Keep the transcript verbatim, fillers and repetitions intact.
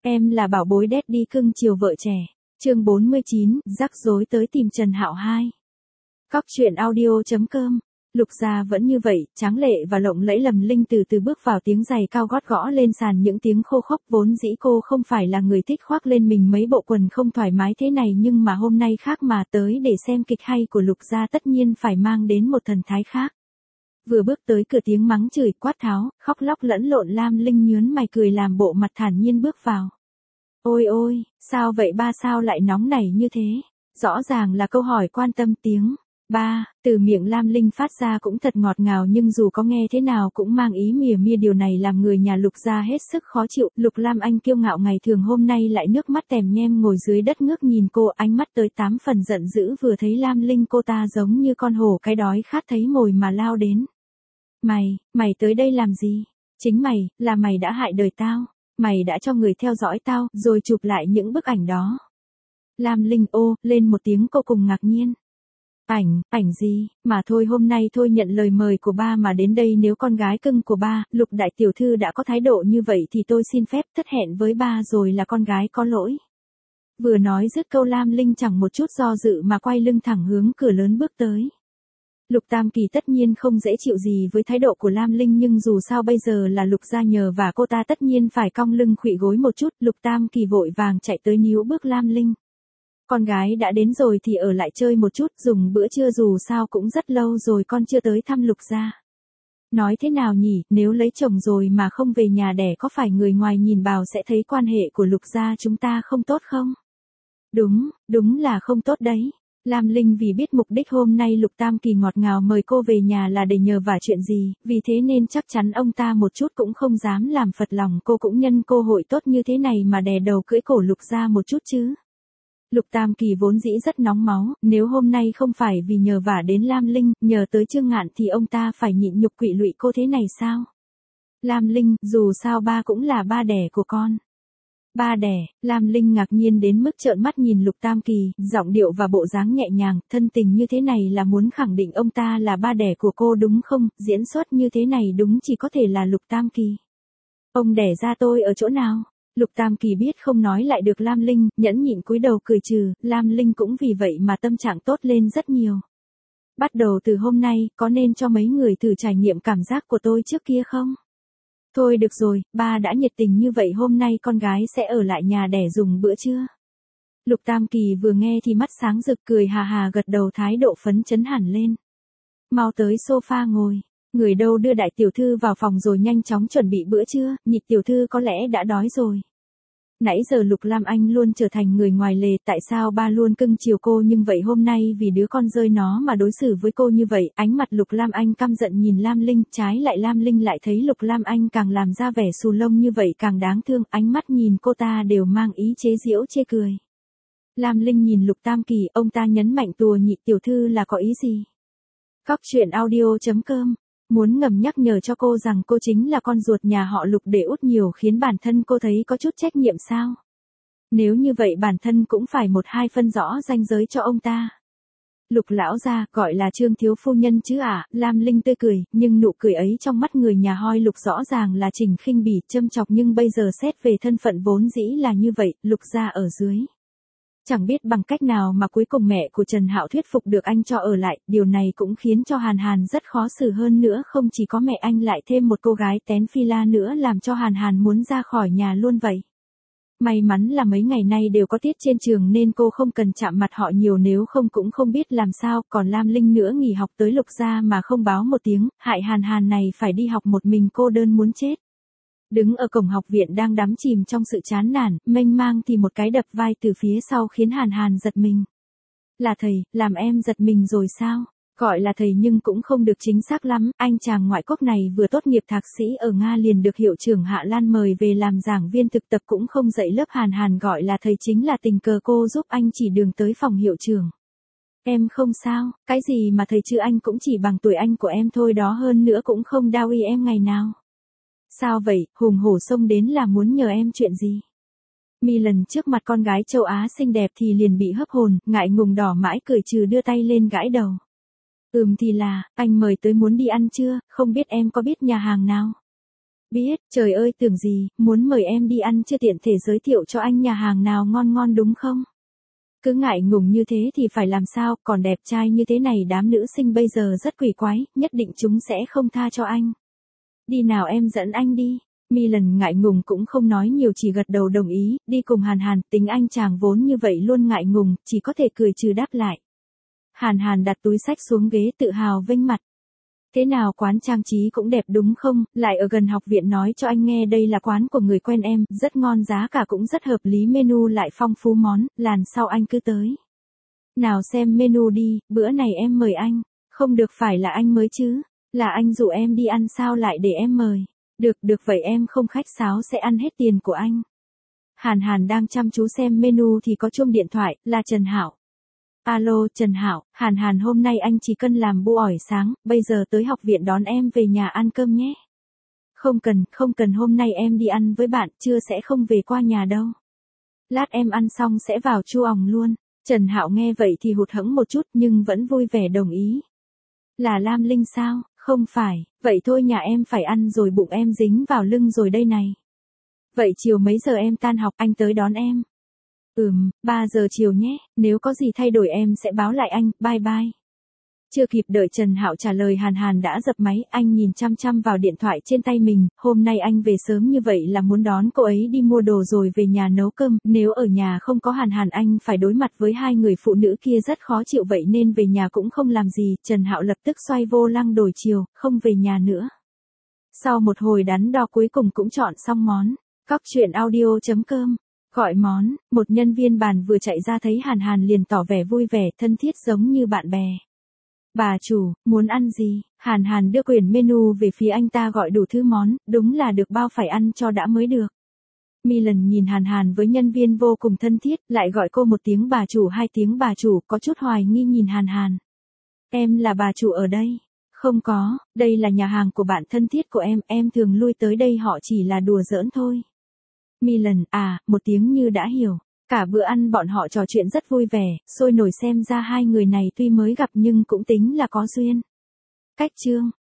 Em là bảo bối daddy cưng chiều vợ trẻ. Chương bốn mươi chín, rắc rối tới tìm Trần Hạo hai. Cóc truyện audio chấm com. Lục gia vẫn như vậy, tráng lệ và lộng lẫy lầm linh từ từ bước vào tiếng giày cao gót gõ lên sàn những tiếng khô khốc. Vốn dĩ cô không phải là người thích khoác lên mình mấy bộ quần không thoải mái thế này, nhưng mà hôm nay khác mà, tới để xem kịch hay của Lục gia tất nhiên phải mang đến một thần thái khác. Vừa bước tới cửa tiếng mắng chửi quát tháo, khóc lóc lẫn lộn Lam Linh nhớn mày cười làm bộ mặt thản nhiên bước vào. Ôi ôi, sao vậy ba, sao lại nóng nảy như thế? Rõ ràng là câu hỏi quan tâm. Tiếng ba từ miệng Lam Linh phát ra cũng thật ngọt ngào, nhưng dù có nghe thế nào cũng mang ý mỉa mia, điều này làm người nhà Lục gia hết sức khó chịu. Lục Lam Anh kiêu ngạo ngày thường hôm nay lại nước mắt tèm nhem ngồi dưới đất ngước nhìn cô, ánh mắt tới tám phần giận dữ. Vừa thấy Lam Linh cô ta giống như con hổ cái đói khát thấy mồi mà lao đến. Mày, mày tới đây làm gì? Chính mày, là mày đã hại đời tao. Mày đã cho người theo dõi tao, rồi chụp lại những bức ảnh đó. Lam Linh ô, lên một tiếng cô cùng ngạc nhiên. Ảnh, ảnh gì, mà thôi hôm nay thôi nhận lời mời của ba mà đến đây, nếu con gái cưng của ba, Lục đại tiểu thư đã có thái độ như vậy thì tôi xin phép thất hẹn với ba rồi, là con gái có lỗi. Vừa nói dứt câu Lam Linh chẳng một chút do dự mà quay lưng thẳng hướng cửa lớn bước tới. Lục Tam Kỳ tất nhiên không dễ chịu gì với thái độ của Lam Linh, nhưng dù sao bây giờ là Lục gia nhờ và cô ta tất nhiên phải cong lưng khuỵu gối một chút. Lục Tam Kỳ vội vàng chạy tới níu bước Lam Linh. Con gái đã đến rồi thì ở lại chơi một chút, dùng bữa trưa, dù sao cũng rất lâu rồi con chưa tới thăm Lục gia. Nói thế nào nhỉ, nếu lấy chồng rồi mà không về nhà đẻ có phải người ngoài nhìn vào sẽ thấy quan hệ của Lục gia chúng ta không tốt không? Đúng, đúng là không tốt đấy. Lam Linh vì biết mục đích hôm nay Lục Tam Kỳ ngọt ngào mời cô về nhà là để nhờ vả chuyện gì, vì thế nên chắc chắn ông ta một chút cũng không dám làm phật lòng cô, cũng nhân cơ hội tốt như thế này mà đè đầu cưỡi cổ Lục gia một chút chứ. Lục Tam Kỳ vốn dĩ rất nóng máu, nếu hôm nay không phải vì nhờ vả đến Lam Linh, nhờ tới Trương Ngạn thì ông ta phải nhịn nhục quỵ lụy cô thế này sao? Lam Linh, dù sao ba cũng là ba đẻ của con. Ba đẻ, Lam Linh ngạc nhiên đến mức trợn mắt nhìn Lục Tam Kỳ, giọng điệu và bộ dáng nhẹ nhàng, thân tình như thế này là muốn khẳng định ông ta là ba đẻ của cô đúng không? Diễn xuất như thế này đúng chỉ có thể là Lục Tam Kỳ. Ông đẻ ra tôi ở chỗ nào? Lục Tam Kỳ biết không nói lại được Lam Linh, nhẫn nhịn cúi đầu cười trừ, Lam Linh cũng vì vậy mà tâm trạng tốt lên rất nhiều. Bắt đầu từ hôm nay, có nên cho mấy người thử trải nghiệm cảm giác của tôi trước kia không? Thôi được rồi, ba đã nhiệt tình như vậy, hôm nay con gái sẽ ở lại nhà đẻ dùng bữa trưa. Lục Tam Kỳ vừa nghe thì mắt sáng rực, cười hà hà gật đầu, thái độ phấn chấn hẳn lên. Mau tới sofa ngồi, người đâu đưa đại tiểu thư vào phòng rồi nhanh chóng chuẩn bị bữa trưa, nhị tiểu thư có lẽ đã đói rồi. Nãy giờ Lục Lam Anh luôn trở thành người ngoài lề, tại sao ba luôn cưng chiều cô nhưng vậy hôm nay vì đứa con rơi nó mà đối xử với cô như vậy? Ánh mặt Lục Lam Anh căm giận nhìn Lam Linh, trái lại Lam Linh lại thấy Lục Lam Anh càng làm ra vẻ xù lông như vậy càng đáng thương, ánh mắt nhìn cô ta đều mang ý chế giễu chê cười. Lam Linh nhìn Lục Tam Kỳ, ông ta nhấn mạnh tùa nhị tiểu thư là có ý gì? Cóc truyện audio chấm com. Muốn ngầm nhắc nhở cho cô rằng cô chính là con ruột nhà họ Lục để út nhiều khiến bản thân cô thấy có chút trách nhiệm sao? Nếu như vậy bản thân cũng phải một hai phân rõ ranh giới cho ông ta. Lục lão gia, gọi là Trương thiếu phu nhân chứ ạ? À? Lam Linh tươi cười, nhưng nụ cười ấy trong mắt người nhà hoi Lục rõ ràng là Trình khinh bỉ, châm chọc, nhưng bây giờ xét về thân phận vốn dĩ là như vậy, Lục gia ở dưới. Chẳng biết bằng cách nào mà cuối cùng mẹ của Trần Hạo thuyết phục được anh cho ở lại, điều này cũng khiến cho Hàn Hàn rất khó xử, hơn nữa không chỉ có mẹ anh lại thêm một cô gái tén phi la nữa làm cho Hàn Hàn muốn ra khỏi nhà luôn vậy. May mắn là mấy ngày nay đều có tiết trên trường nên cô không cần chạm mặt họ nhiều, nếu không cũng không biết làm sao, còn Lam Linh nữa nghỉ học tới Lục gia mà không báo một tiếng, hại Hàn Hàn này phải đi học một mình cô đơn muốn chết. Đứng ở cổng học viện đang đắm chìm trong sự chán nản, mênh mang thì một cái đập vai từ phía sau khiến Hàn Hàn giật mình. Là thầy, làm em giật mình rồi sao? Gọi là thầy nhưng cũng không được chính xác lắm, anh chàng ngoại quốc này vừa tốt nghiệp thạc sĩ ở Nga liền được hiệu trưởng Hạ Lan mời về làm giảng viên thực tập, cũng không dạy lớp. Hàn Hàn gọi là thầy chính là tình cờ cô giúp anh chỉ đường tới phòng hiệu trưởng. Em không sao, cái gì mà thầy chứ, anh cũng chỉ bằng tuổi anh của em thôi đó, hơn nữa cũng không đau y em ngày nào. Sao vậy, hùng hổ xông đến là muốn nhờ em chuyện gì? Mi lần trước mặt con gái châu Á xinh đẹp thì liền bị hấp hồn, ngại ngùng đỏ mãi cười trừ đưa tay lên gãi đầu. Ừm thì là, anh mời tới muốn đi ăn chưa, không biết em có biết nhà hàng nào? Biết, trời ơi tưởng gì, muốn mời em đi ăn chưa tiện thể giới thiệu cho anh nhà hàng nào ngon ngon đúng không? Cứ ngại ngùng như thế thì phải làm sao, còn đẹp trai như thế này đám nữ sinh bây giờ rất quỷ quái, nhất định chúng sẽ không tha cho anh. Đi nào em dẫn anh đi. Milan ngại ngùng cũng không nói nhiều chỉ gật đầu đồng ý, đi cùng Hàn Hàn, tính anh chàng vốn như vậy luôn ngại ngùng, chỉ có thể cười trừ đáp lại. Hàn Hàn đặt túi xách xuống ghế tự hào vênh mặt. Thế nào quán trang trí cũng đẹp đúng không, lại ở gần học viện nói cho anh nghe đây là quán của người quen em, rất ngon giá cả cũng rất hợp lý menu lại phong phú món, làn sau anh cứ tới. Nào xem menu đi, bữa này em mời anh, không được phải là anh mới chứ, là anh dụ em đi ăn sao lại để em mời. Được, được vậy em không khách sáo sẽ ăn hết tiền của anh. Hàn Hàn đang chăm chú xem menu thì có chuông điện thoại, là Trần Hạo. Alo, Trần Hạo, Hàn Hàn hôm nay anh chỉ cần làm bu ỏi sáng, bây giờ tới học viện đón em về nhà ăn cơm nhé. Không cần, không cần hôm nay em đi ăn với bạn, trưa sẽ không về qua nhà đâu. Lát em ăn xong sẽ vào Chu òng luôn. Trần Hạo nghe vậy thì hụt hẫng một chút nhưng vẫn vui vẻ đồng ý. Là Lam Linh sao? Không phải, vậy thôi nhà em phải ăn rồi bụng em dính vào lưng rồi đây này. Vậy chiều mấy giờ em tan học anh tới đón em? Ừm, ba giờ chiều nhé, nếu có gì thay đổi em sẽ báo lại anh, bye bye. Chưa kịp đợi Trần Hạo trả lời Hàn Hàn đã dập máy, anh nhìn chăm chăm vào điện thoại trên tay mình, hôm nay anh về sớm như vậy là muốn đón cô ấy đi mua đồ rồi về nhà nấu cơm, nếu ở nhà không có Hàn Hàn anh phải đối mặt với hai người phụ nữ kia rất khó chịu vậy nên về nhà cũng không làm gì, Trần Hạo lập tức xoay vô lăng đổi chiều, không về nhà nữa. Sau một hồi đắn đo cuối cùng cũng chọn xong món, cóc truyện audio chấm com. Gọi món, một nhân viên bàn vừa chạy ra thấy Hàn Hàn liền tỏ vẻ vui vẻ, thân thiết giống như bạn bè. Bà chủ, muốn ăn gì? Hàn Hàn đưa quyển menu về phía anh ta gọi đủ thứ món, đúng là được bao phải ăn cho đã mới được. Milan nhìn Hàn Hàn với nhân viên vô cùng thân thiết, lại gọi cô một tiếng bà chủ hai tiếng bà chủ, có chút hoài nghi nhìn Hàn Hàn. Em là bà chủ ở đây. Không có, đây là nhà hàng của bạn thân thiết của em, em thường lui tới đây họ chỉ là đùa giỡn thôi. Milan, à, một tiếng như đã hiểu. Cả bữa ăn bọn họ trò chuyện rất vui vẻ, sôi nổi xem ra hai người này tuy mới gặp nhưng cũng tính là có duyên. Cách chương